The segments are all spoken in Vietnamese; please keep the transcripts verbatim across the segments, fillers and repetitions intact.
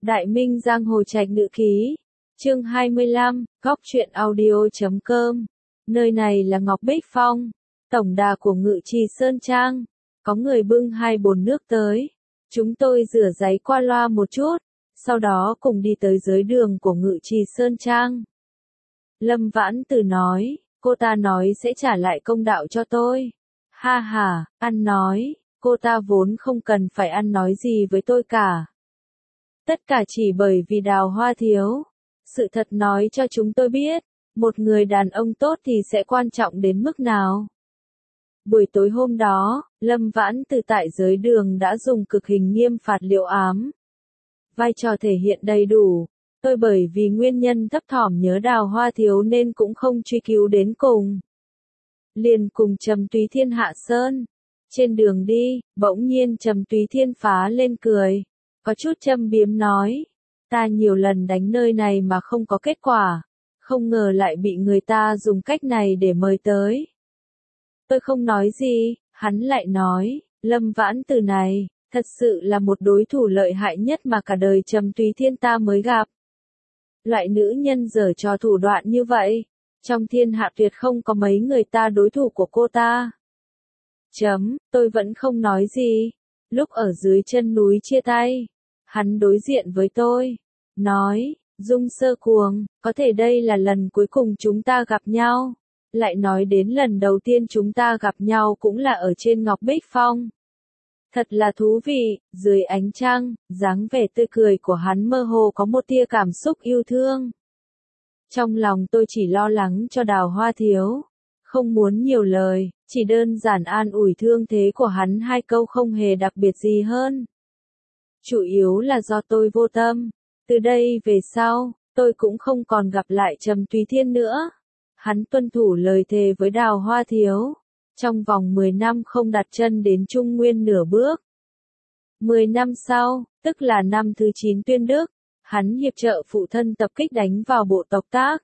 Đại Minh Giang Hồ Trạch Nữ Ký, chương hai mươi lăm, góc truyện audio chấm com. Nơi này là Ngọc Bích Phong, tổng đà của Ngự Trì Sơn Trang. Có người bưng hai bồn nước tới. Chúng tôi rửa ráy qua loa một chút, sau đó cùng đi tới dưới đường của Ngự Trì Sơn Trang. Lâm Vãn Từ nói, cô ta nói sẽ trả lại công đạo cho tôi. Ha ha, ăn nói, cô ta vốn không cần phải ăn nói gì với tôi cả. Tất cả chỉ bởi vì Đào Hoa thiếu. Sự thật nói cho chúng tôi biết, một người đàn ông tốt thì sẽ quan trọng đến mức nào. Buổi tối hôm đó, Lâm Vãn Từ tại dưới đường đã dùng cực hình nghiêm phạt Liệu Ám. Vai trò thể hiện đầy đủ. Tôi bởi vì nguyên nhân thấp thỏm nhớ Đào Hoa thiếu nên cũng không truy cứu đến cùng. Liền cùng Trầm Túy Thiên hạ sơn. Trên đường đi, bỗng nhiên Trầm Túy Thiên phá lên cười. Có chút châm biếm nói, ta nhiều lần đánh nơi này mà không có kết quả, không ngờ lại bị người ta dùng cách này để mời tới. Tôi không nói gì, hắn lại nói, Lâm Vãn Từ này, thật sự là một đối thủ lợi hại nhất mà cả đời Trầm Túy Thiên ta mới gặp. Loại nữ nhân giở trò thủ đoạn như vậy, trong thiên hạ tuyệt không có mấy người ta đối thủ của cô ta. Chấm, tôi vẫn không nói gì. Lúc ở dưới chân núi chia tay, hắn đối diện với tôi, nói, Dung Sơ Cuồng, có thể đây là lần cuối cùng chúng ta gặp nhau. Lại nói đến lần đầu tiên chúng ta gặp nhau cũng là ở trên Ngọc Bích Phong. Thật là thú vị, dưới ánh trăng, dáng vẻ tươi cười của hắn mơ hồ có một tia cảm xúc yêu thương. Trong lòng tôi chỉ lo lắng cho Đào Hoa thiếu, không muốn nhiều lời, chỉ đơn giản an ủi thương thế của hắn hai câu không hề đặc biệt gì hơn. Chủ yếu là do tôi vô tâm, từ đây về sau, tôi cũng không còn gặp lại Trầm Túy Thiên nữa. Hắn tuân thủ lời thề với Đào Hoa thiếu, trong vòng mười năm không đặt chân đến Trung Nguyên nửa bước. mười năm sau, tức là năm thứ chín tuyên đức, hắn hiệp trợ phụ thân tập kích đánh vào bộ tộc Tác.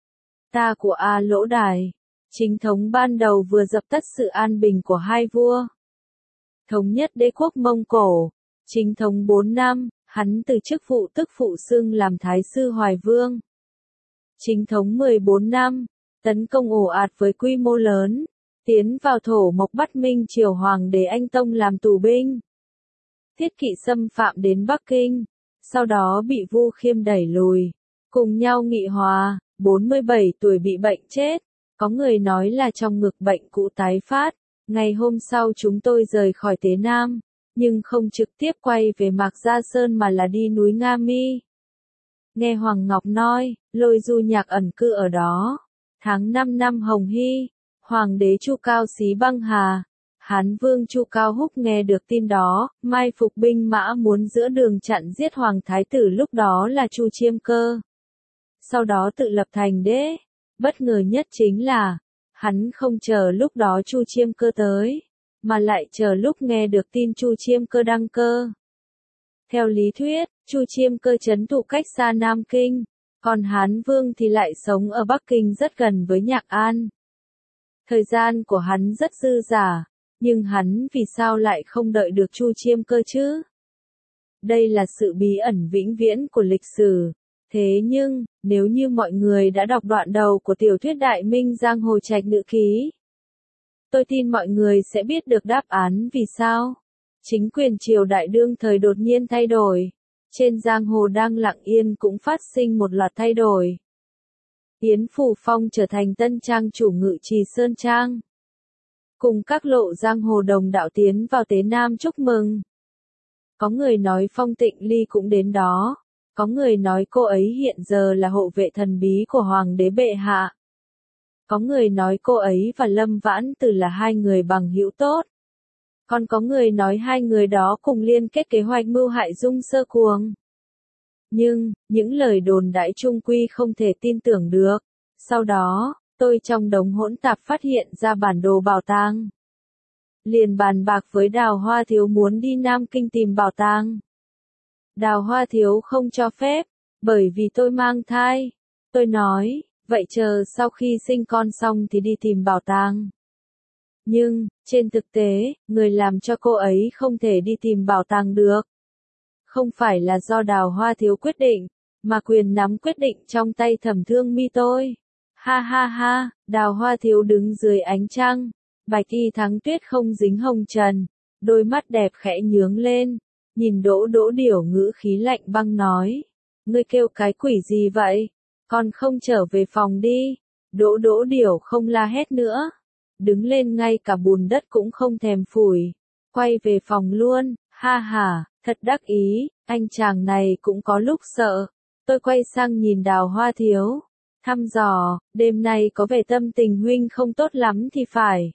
Ta của A Lỗ Đài, chính thống ban đầu vừa dập tắt sự an bình của hai vua. Thống nhất đế quốc Mông Cổ, chính thống bốn năm, hắn từ chức phụ tức phụ xưng làm Thái sư Hoài Vương. Chính thống mười bốn năm, tấn công ồ ạt với quy mô lớn, tiến vào thổ mộc bắt Minh triều Hoàng đế Anh Tông làm tù binh. Thiết Kỵ xâm phạm đến Bắc Kinh, sau đó bị Vu Khiêm đẩy lùi, cùng nhau nghị hòa, bốn mươi bảy tuổi bị bệnh chết, có người nói là trong ngực bệnh cũ tái phát. Ngày hôm sau chúng tôi rời khỏi Tế Nam, nhưng không trực tiếp quay về Mạc Gia Sơn mà là đi núi Nga Mi. Nghe Hoàng Ngọc nói, Lôi Du Nhạc ẩn cư ở đó. Tháng năm năm Hồng Hy, Hoàng đế Chu Cao Xí băng hà. Hán Vương Chu Cao Húc nghe được tin đó, mai phục binh mã muốn giữa đường chặn giết Hoàng Thái tử lúc đó là Chu Chiêm Cơ. Sau đó tự lập thành đế. Bất ngờ nhất chính là, hắn không chờ lúc đó Chu Chiêm Cơ tới, mà lại chờ lúc nghe được tin Chu Chiêm Cơ đăng cơ. Theo lý thuyết, Chu Chiêm Cơ trấn thủ cách xa Nam Kinh, còn Hán Vương thì lại sống ở Bắc Kinh rất gần với Nhạc An. Thời gian của hắn rất dư dả, nhưng hắn vì sao lại không đợi được Chu Chiêm Cơ chứ? Đây là sự bí ẩn vĩnh viễn của lịch sử. Thế nhưng, nếu như mọi người đã đọc đoạn đầu của tiểu thuyết Đại Minh Giang Hồ Trạch Nữ Ký, tôi tin mọi người sẽ biết được đáp án vì sao. Chính quyền triều đại đương thời đột nhiên thay đổi. Trên giang hồ đang lặng yên cũng phát sinh một loạt thay đổi. Yến Phủ Phong trở thành tân trang chủ Ngự Trì Sơn Trang. Cùng các lộ giang hồ đồng đạo tiến vào Tế Nam chúc mừng. Có người nói Phong Tịnh Ly cũng đến đó. Có người nói cô ấy hiện giờ là hộ vệ thần bí của Hoàng đế bệ hạ. Có người nói cô ấy và Lâm Vãn Từ là hai người bằng hữu tốt. Còn có người nói hai người đó cùng liên kết kế hoạch mưu hại Dung Sơ Cuồng. Nhưng, những lời đồn đãi chung quy không thể tin tưởng được. Sau đó, tôi trong đống hỗn tạp phát hiện ra bản đồ bảo tàng. Liền bàn bạc với Đào Hoa thiếu muốn đi Nam Kinh tìm bảo tàng. Đào Hoa thiếu không cho phép, bởi vì tôi mang thai. Tôi nói, vậy chờ sau khi sinh con xong thì đi tìm bảo tàng. Nhưng, trên thực tế, người làm cho cô ấy không thể đi tìm bảo tàng được. Không phải là do Đào Hoa Thiếu quyết định, mà quyền nắm quyết định trong tay Thẩm Thương Mi tôi. Ha ha ha, Đào Hoa Thiếu đứng dưới ánh trăng, bạch y thắng tuyết không dính hồng trần, đôi mắt đẹp khẽ nhướng lên, nhìn Đỗ Đỗ Điểu ngữ khí lạnh băng nói, ngươi kêu cái quỷ gì vậy, còn không trở về phòng đi. Đỗ Đỗ Điểu không la hét nữa, đứng lên ngay cả bùn đất cũng không thèm phủi, quay về phòng luôn, ha ha, thật đắc ý, anh chàng này cũng có lúc sợ. Tôi quay sang nhìn Đào Hoa Thiếu, thăm dò, đêm nay có vẻ tâm tình huynh không tốt lắm thì phải.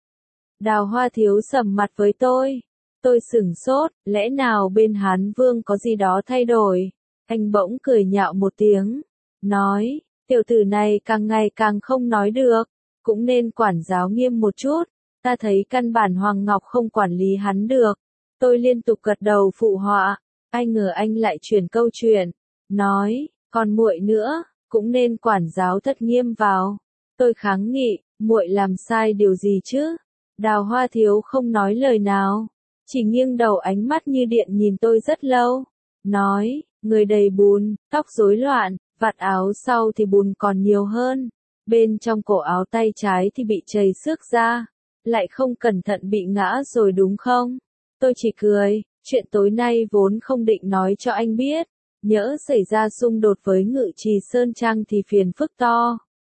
Đào Hoa Thiếu sầm mặt với tôi, tôi sửng sốt, lẽ nào bên Hán Vương có gì đó thay đổi? Anh bỗng cười nhạo một tiếng, nói, tiểu tử này càng ngày càng không nói được, cũng nên quản giáo nghiêm một chút, ta thấy căn bản Hoàng Ngọc không quản lý hắn được. Tôi liên tục gật đầu phụ họa, ai ngờ anh lại chuyển câu chuyện, nói, còn muội nữa, cũng nên quản giáo thật nghiêm vào. Tôi kháng nghị, muội làm sai điều gì chứ? Đào Hoa Thiếu không nói lời nào, chỉ nghiêng đầu ánh mắt như điện nhìn tôi rất lâu, nói, người đầy bùn, tóc rối loạn, vạt áo sau thì bùn còn nhiều hơn, bên trong cổ áo tay trái thì bị chảy xước ra, lại không cẩn thận bị ngã rồi đúng không? Tôi chỉ cười, chuyện tối nay vốn không định nói cho anh biết, nhỡ xảy ra xung đột với Ngự Trì Sơn Trang thì phiền phức to.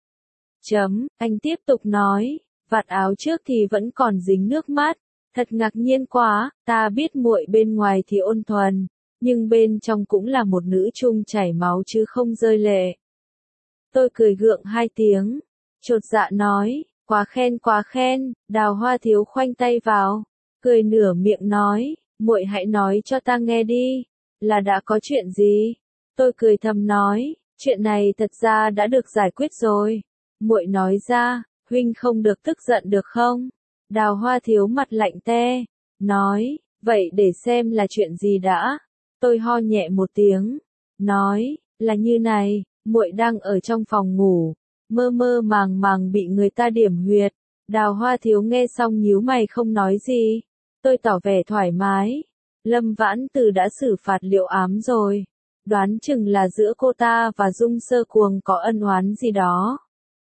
Chấm, anh tiếp tục nói, vạt áo trước thì vẫn còn dính nước mắt, thật ngạc nhiên quá, ta biết muội bên ngoài thì ôn thuần, nhưng bên trong cũng là một nữ trung chảy máu chứ không rơi lệ. Tôi cười gượng hai tiếng, chột dạ nói, quá khen quá khen, Đào Hoa Thiếu khoanh tay vào, cười nửa miệng nói, muội hãy nói cho ta nghe đi, là đã có chuyện gì? Tôi cười thầm nói, chuyện này thật ra đã được giải quyết rồi. Muội nói ra, huynh không được tức giận được không? Đào Hoa Thiếu mặt lạnh te, nói, vậy để xem là chuyện gì đã. Tôi ho nhẹ một tiếng, nói, là như này, muội đang ở trong phòng ngủ, mơ mơ màng màng bị người ta điểm huyệt. Đào Hoa Thiếu nghe xong nhíu mày không nói gì. Tôi tỏ vẻ thoải mái. Lâm Vãn Từ đã xử phạt Liệu Ám rồi. Đoán chừng là giữa cô ta và Dung Sơ Cuồng có ân oán gì đó.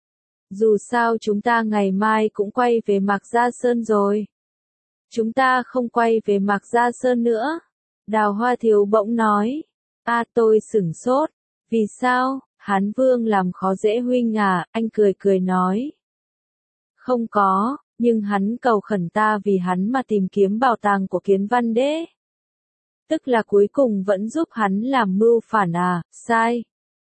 Dù sao chúng ta ngày mai cũng quay về Mạc Gia Sơn rồi. Chúng ta không quay về Mạc Gia Sơn nữa. Đào Hoa Thiếu bỗng nói. A tôi sửng sốt. Vì sao? Hán Vương làm khó dễ huynh à? Anh cười cười nói. Không có, nhưng hắn cầu khẩn ta vì hắn mà tìm kiếm bảo tàng của Kiến Văn Đế. Tức là cuối cùng vẫn giúp hắn làm mưu phản à? Sai.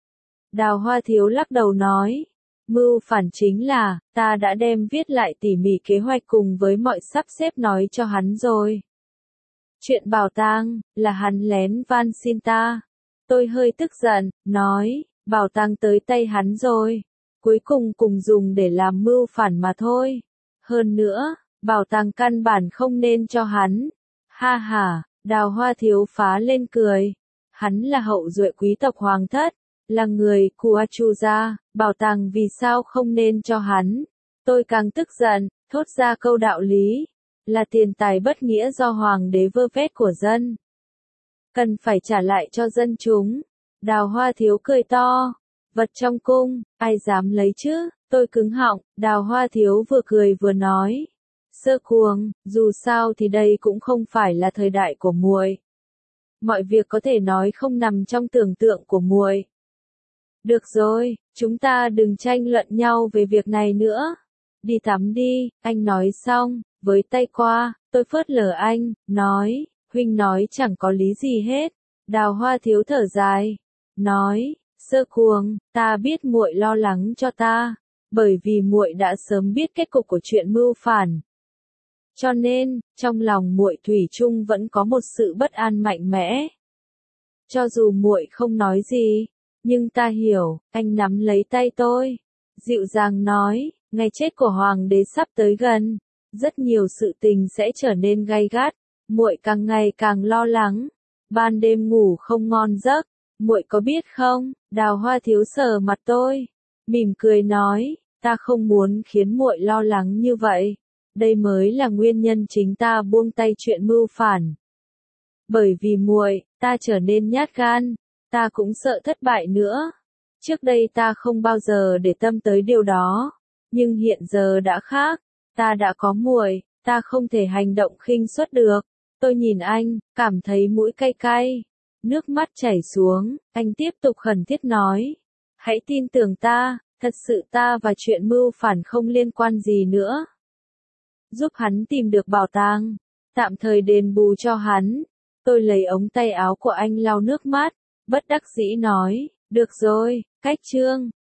Đào Hoa Thiếu lắc đầu nói. Mưu phản chính là, ta đã đem viết lại tỉ mỉ kế hoạch cùng với mọi sắp xếp nói cho hắn rồi. Chuyện bảo tàng, là hắn lén van xin ta. Tôi hơi tức giận, nói, bảo tàng tới tay hắn rồi. Cuối cùng cùng dùng để làm mưu phản mà thôi. Hơn nữa, bảo tàng căn bản không nên cho hắn. Ha ha, Đào Hoa Thiếu phá lên cười. Hắn là hậu duệ quý tộc hoàng thất, là người của Chu gia, bảo tàng vì sao không nên cho hắn. Tôi càng tức giận, thốt ra câu đạo lý, là tiền tài bất nghĩa do hoàng đế vơ vét của dân. Cần phải trả lại cho dân chúng. Đào Hoa Thiếu cười to. Vật trong cung, ai dám lấy chứ? Tôi cứng họng, Đào Hoa Thiếu vừa cười vừa nói. Sơ Cuồng, dù sao thì đây cũng không phải là thời đại của muội. Mọi việc có thể nói không nằm trong tưởng tượng của muội. Được rồi, chúng ta đừng tranh luận nhau về việc này nữa. Đi tắm đi, anh nói xong, với tay qua, tôi phớt lờ anh, nói, huynh nói chẳng có lý gì hết. Đào Hoa Thiếu thở dài, nói, Sơ Cuồng, ta biết muội lo lắng cho ta, bởi vì muội đã sớm biết kết cục của chuyện mưu phản. Cho nên, trong lòng muội thủy chung vẫn có một sự bất an mạnh mẽ. Cho dù muội không nói gì, nhưng ta hiểu. Anh nắm lấy tay tôi, dịu dàng nói, ngày chết của hoàng đế sắp tới gần, rất nhiều sự tình sẽ trở nên gay gắt, muội càng ngày càng lo lắng, ban đêm ngủ không ngon giấc, muội có biết không? Đào Hoa Thiếu sờ mặt tôi, mỉm cười nói, ta không muốn khiến muội lo lắng như vậy, đây mới là nguyên nhân chính ta buông tay chuyện mưu phản. Bởi vì muội, ta trở nên nhát gan, ta cũng sợ thất bại nữa. Trước đây ta không bao giờ để tâm tới điều đó, nhưng hiện giờ đã khác, ta đã có muội, ta không thể hành động khinh suất được. Tôi nhìn anh, cảm thấy mũi cay cay, nước mắt chảy xuống, anh tiếp tục khẩn thiết nói. Hãy tin tưởng ta, thật sự ta và chuyện mưu phản không liên quan gì nữa. Giúp hắn tìm được bảo tàng, tạm thời đền bù cho hắn. Tôi lấy ống tay áo của anh lau nước mắt, bất đắc dĩ nói, được rồi, cách chương.